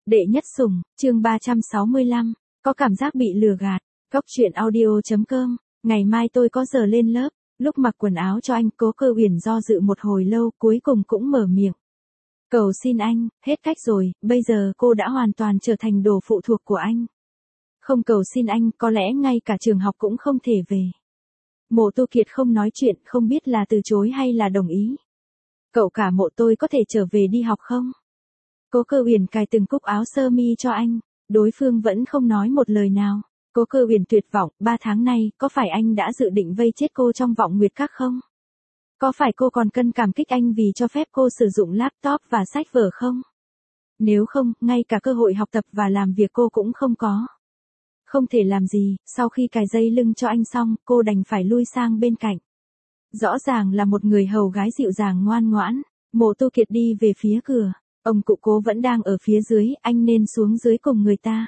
Đệ nhất sủng, chương 365, có cảm giác bị lừa gạt. Góc truyện audio.com, ngày mai tôi có giờ lên lớp. Lúc mặc quần áo cho anh, Cố Cơ Uyển do dự một hồi lâu, cuối cùng cũng mở miệng. Cầu xin anh, hết cách rồi, bây giờ cô đã hoàn toàn trở thành đồ phụ thuộc của anh. Không cầu xin anh, có lẽ ngay cả trường học cũng không thể về. Mộ Tu Kiệt không nói chuyện, không biết là từ chối hay là đồng ý. Cậu cả Mộ, tôi có thể trở về đi học không? Cố Cơ Uyển cài từng cúc áo sơ mi cho anh, đối phương vẫn không nói một lời nào. Cố Cơ Uyển tuyệt vọng, 3 tháng nay, có phải anh đã dự định vây chết cô trong vọng nguyệt các không? Có phải cô còn cần cảm kích anh vì cho phép cô sử dụng laptop và sách vở không? Nếu không, ngay cả cơ hội học tập và làm việc cô cũng không có. Không thể làm gì, sau khi cài dây lưng cho anh xong, cô đành phải lui sang bên cạnh. Rõ ràng là một người hầu gái dịu dàng ngoan ngoãn. Mộ Tu Kiệt đi về phía cửa. Ông cụ Cố vẫn đang ở phía dưới, anh nên xuống dưới cùng người ta.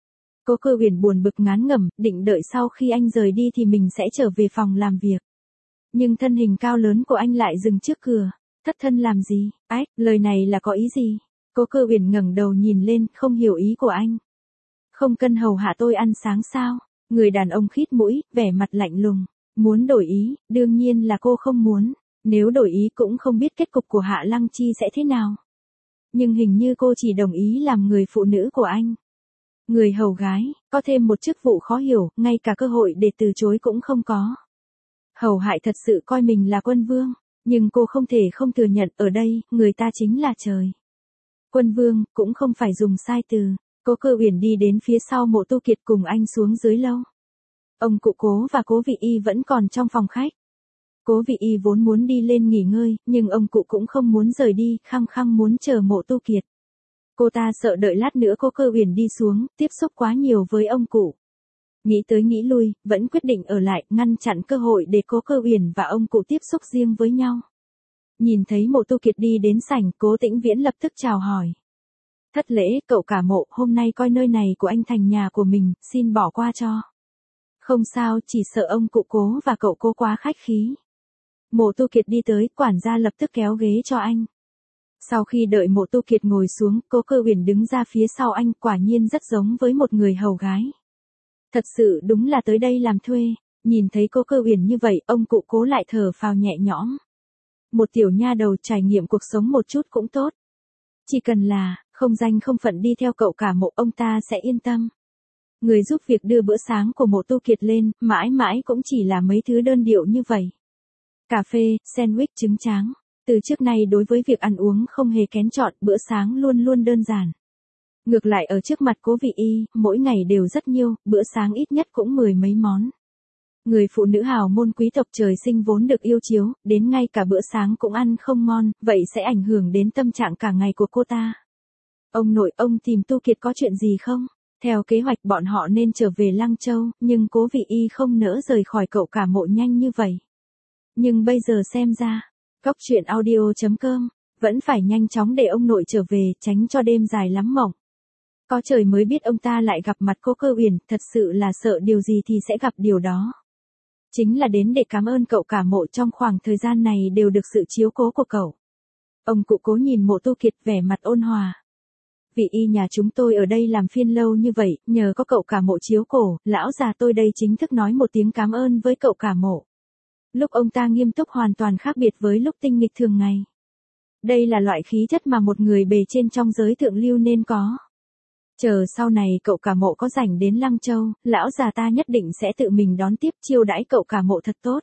Cố Cơ Uyển buồn bực ngán ngẩm, định đợi sau khi anh rời đi thì mình sẽ trở về phòng làm việc. Nhưng thân hình cao lớn của anh lại dừng trước cửa. Thất thân làm gì? Ách, lời này là có ý gì? Cố Cơ Uyển ngẩng đầu nhìn lên, không hiểu ý của anh. Không cần hầu hạ tôi ăn sáng sao? Người đàn ông khít mũi, vẻ mặt lạnh lùng. Muốn đổi ý, đương nhiên là cô không muốn. Nếu đổi ý cũng không biết kết cục của Hạ Lăng Chi sẽ thế nào. Nhưng hình như cô chỉ đồng ý làm người phụ nữ của anh. Người hầu gái, có thêm một chức vụ khó hiểu, ngay cả cơ hội để từ chối cũng không có. Hầu Hại thật sự coi mình là quân vương, nhưng cô không thể không thừa nhận ở đây, người ta chính là trời. Quân vương, cũng không phải dùng sai từ. Cố Cơ Uyển đi đến phía sau Mộ Tu Kiệt cùng anh xuống dưới lâu. Ông cụ Cố và Cố Vị Y vẫn còn trong phòng khách. Cố Vị Y vốn muốn đi lên nghỉ ngơi, nhưng ông cụ cũng không muốn rời đi, khăng khăng muốn chờ Mộ Tu Kiệt. Cô ta sợ đợi lát nữa Cố Cơ Uyển đi xuống, tiếp xúc quá nhiều với ông cụ. Nghĩ tới nghĩ lui, vẫn quyết định ở lại, ngăn chặn cơ hội để Cố Cơ Uyển và ông cụ tiếp xúc riêng với nhau. Nhìn thấy Mộ Tu Kiệt đi đến sảnh, Cố Tĩnh Viễn lập tức chào hỏi. Thất lễ, cậu cả Mộ, hôm nay coi nơi này của anh thành nhà của mình, xin bỏ qua cho. Không sao, chỉ sợ ông cụ Cố và cậu Cố quá khách khí. Mộ Tu Kiệt đi tới, quản gia lập tức kéo ghế cho anh. Sau khi đợi Mộ Tu Kiệt ngồi xuống, Cố Cơ Uyển đứng ra phía sau anh, quả nhiên rất giống với một người hầu gái. Thật sự đúng là tới đây làm thuê. Nhìn thấy Cố Cơ Uyển như vậy, ông cụ Cố lại thở phào nhẹ nhõm. Một tiểu nha đầu trải nghiệm cuộc sống một chút cũng tốt. Chỉ cần là, không danh không phận đi theo cậu cả Mộ, ông ta sẽ yên tâm. Người giúp việc đưa bữa sáng của Mộ Tu Kiệt lên, mãi mãi cũng chỉ là mấy thứ đơn điệu như vậy. Cà phê, sandwich trứng tráng. Từ trước nay đối với việc ăn uống không hề kén chọn, bữa sáng luôn luôn đơn giản. Ngược lại ở trước mặt Cố Vị Y, mỗi ngày đều rất nhiều, bữa sáng ít nhất cũng 10 mấy món. Người phụ nữ hào môn quý tộc trời sinh vốn được yêu chiếu, đến ngay cả bữa sáng cũng ăn không ngon, vậy sẽ ảnh hưởng đến tâm trạng cả ngày của cô ta. Ông nội, ông tìm Tu Kiệt có chuyện gì không? Theo kế hoạch bọn họ nên trở về Lăng Châu, nhưng Cố Vị Y không nỡ rời khỏi cậu cả Mộ nhanh như vậy. Nhưng bây giờ xem ra, góc truyện audio.com, vẫn phải nhanh chóng để ông nội trở về, tránh cho đêm dài lắm mộng. Có trời mới biết ông ta lại gặp mặt Cố Cơ Uyển, thật sự là sợ điều gì thì sẽ gặp điều đó. Chính là đến để cảm ơn cậu cả Mộ trong khoảng thời gian này đều được sự chiếu cố của cậu. Ông cụ Cố nhìn Mộ Tu Kiệt vẻ mặt ôn hòa. Vị Y nhà chúng tôi ở đây làm phiên lâu như vậy, nhờ có cậu cả Mộ chiếu cổ, lão già tôi đây chính thức nói một tiếng cảm ơn với cậu cả Mộ. Lúc ông ta nghiêm túc hoàn toàn khác biệt với lúc tinh nghịch thường ngày. Đây là loại khí chất mà một người bề trên trong giới thượng lưu nên có. Chờ sau này cậu cả Mộ có rảnh đến Lăng Châu, lão già ta nhất định sẽ tự mình đón tiếp chiêu đãi cậu cả Mộ thật tốt.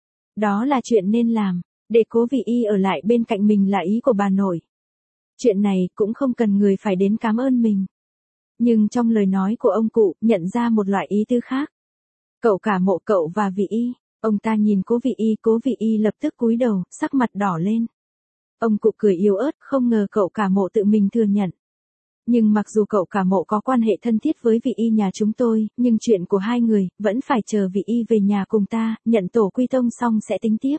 Đó là chuyện nên làm, để Cố Vị Y ở lại bên cạnh mình là ý của bà nội. Chuyện này cũng không cần người phải đến cảm ơn mình. Nhưng trong lời nói của ông cụ, nhận ra một loại ý tứ khác. Cậu cả Mộ, cậu và Vị Y. Ông ta nhìn Cố Vị Y lập tức cúi đầu, sắc mặt đỏ lên. Ông cụ cười yếu ớt, không ngờ cậu cả Mộ tự mình thừa nhận. Nhưng mặc dù cậu cả Mộ có quan hệ thân thiết với Vị Y nhà chúng tôi, nhưng chuyện của hai người, vẫn phải chờ Vị Y về nhà cùng ta, nhận tổ quy tông xong sẽ tính tiếp.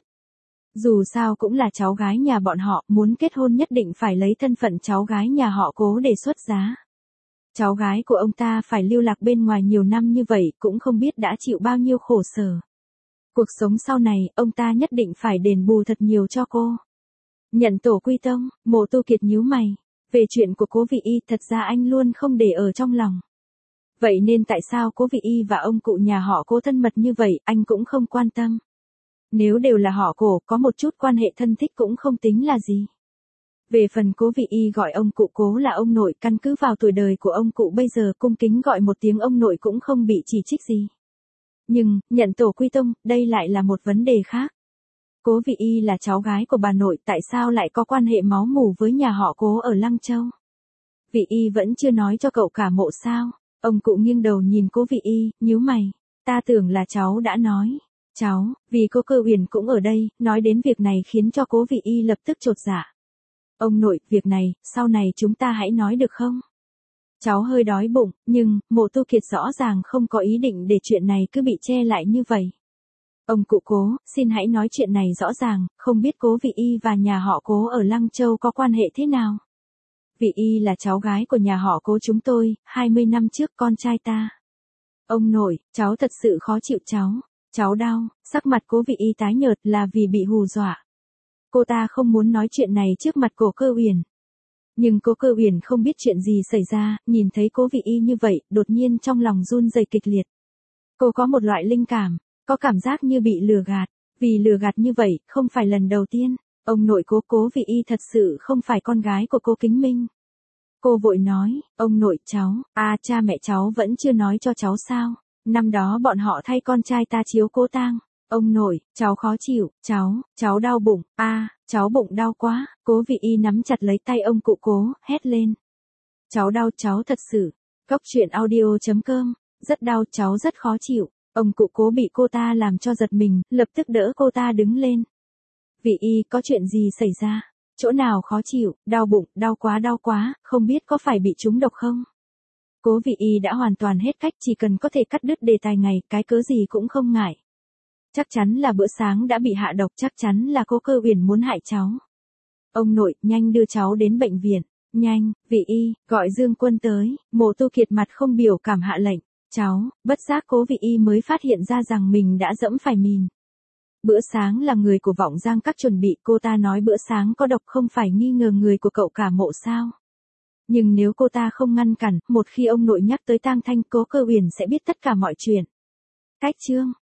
Dù sao cũng là cháu gái nhà bọn họ, muốn kết hôn nhất định phải lấy thân phận cháu gái nhà họ Cố để xuất giá. Cháu gái của ông ta phải lưu lạc bên ngoài nhiều năm như vậy, cũng không biết đã chịu bao nhiêu khổ sở. Cuộc sống sau này, ông ta nhất định phải đền bù thật nhiều cho cô. Nhận tổ quy tông, Mộ Tu Kiệt nhíu mày. Về chuyện của cố Vị Y thật ra anh luôn không để ở trong lòng. Vậy nên tại sao cố Vị Y và ông cụ nhà họ Cố thân mật như vậy, anh cũng không quan tâm. Nếu đều là họ Cố, có một chút quan hệ thân thích cũng không tính là gì. Về phần cố Vị Y gọi ông cụ Cố là ông nội, căn cứ vào tuổi đời của ông cụ bây giờ, cung kính gọi một tiếng ông nội cũng không bị chỉ trích gì. Nhưng, nhận tổ quy tông, đây lại là một vấn đề khác. Cố Vị Y là cháu gái của bà nội, tại sao lại có quan hệ máu mủ với nhà họ Cố ở Lăng Châu? Vị Y vẫn chưa nói cho cậu cả Mộ sao? Ông cụ nghiêng đầu nhìn cố Vị Y, nhíu mày. Ta tưởng là cháu đã nói. Cháu, vì cô Cơ Uyển cũng ở đây, nói đến việc này khiến cho cố Vị Y lập tức chột dạ. Ông nội, việc này, sau này chúng ta hãy nói được không? Cháu hơi đói bụng, nhưng, Mộ Tu Kiệt rõ ràng không có ý định để chuyện này cứ bị che lại như vậy. Ông cụ Cố, xin hãy nói chuyện này rõ ràng, không biết cố Vị Y và nhà họ Cố ở Lăng Châu có quan hệ thế nào? Vị Y là cháu gái của nhà họ Cố chúng tôi, 20 năm trước con trai ta. Ông nội, cháu thật sự khó chịu cháu đau, sắc mặt cố Vị Y tái nhợt là vì bị hù dọa. Cô ta không muốn nói chuyện này trước mặt cô Cơ Uyển. Nhưng cô Cơ Uyển không biết chuyện gì xảy ra, nhìn thấy cố Vị Y như vậy, đột nhiên trong lòng run rẩy kịch liệt. Cô có một loại linh cảm, có cảm giác như bị lừa gạt, vì lừa gạt như vậy, không phải lần đầu tiên. Ông nội cố Vị Y thật sự không phải con gái của cố Kính Minh. Cô vội nói, ông nội cháu, cha mẹ cháu vẫn chưa nói cho cháu sao, năm đó bọn họ thay con trai ta chiếu cố tang. Ông nội, cháu khó chịu, cháu đau bụng, cháu bụng đau quá, cố Vị Y nắm chặt lấy tay ông cụ Cố, hét lên. Cháu đau, cháu thật sự. Cốc truyện audio.com, rất đau, cháu rất khó chịu. Ông cụ Cố bị cô ta làm cho giật mình, lập tức đỡ cô ta đứng lên. Vị Y, có chuyện gì xảy ra? Chỗ nào khó chịu, đau bụng, đau quá, không biết có phải bị trúng độc không? Cố Vị Y đã hoàn toàn hết cách, chỉ cần có thể cắt đứt đề tài này, cái cớ gì cũng không ngại. Chắc chắn là bữa sáng đã bị hạ độc, chắc chắn là cô Cơ Uyển muốn hại cháu. Ông nội, nhanh đưa cháu đến bệnh viện, nhanh, Vị Y, gọi Dương Quân tới. Mộ Tu Kiệt mặt không biểu cảm hạ lệnh. Cháu, bất giác cố Vị Y mới phát hiện ra rằng mình đã dẫm phải mìn. Bữa sáng là người của Vọng Giang Các chuẩn bị, cô ta nói bữa sáng có độc không phải nghi ngờ người của cậu cả Mộ sao? Nhưng nếu cô ta không ngăn cản, một khi ông nội nhắc tới tang thanh, cố Cơ Uyển sẽ biết tất cả mọi chuyện. Cách chương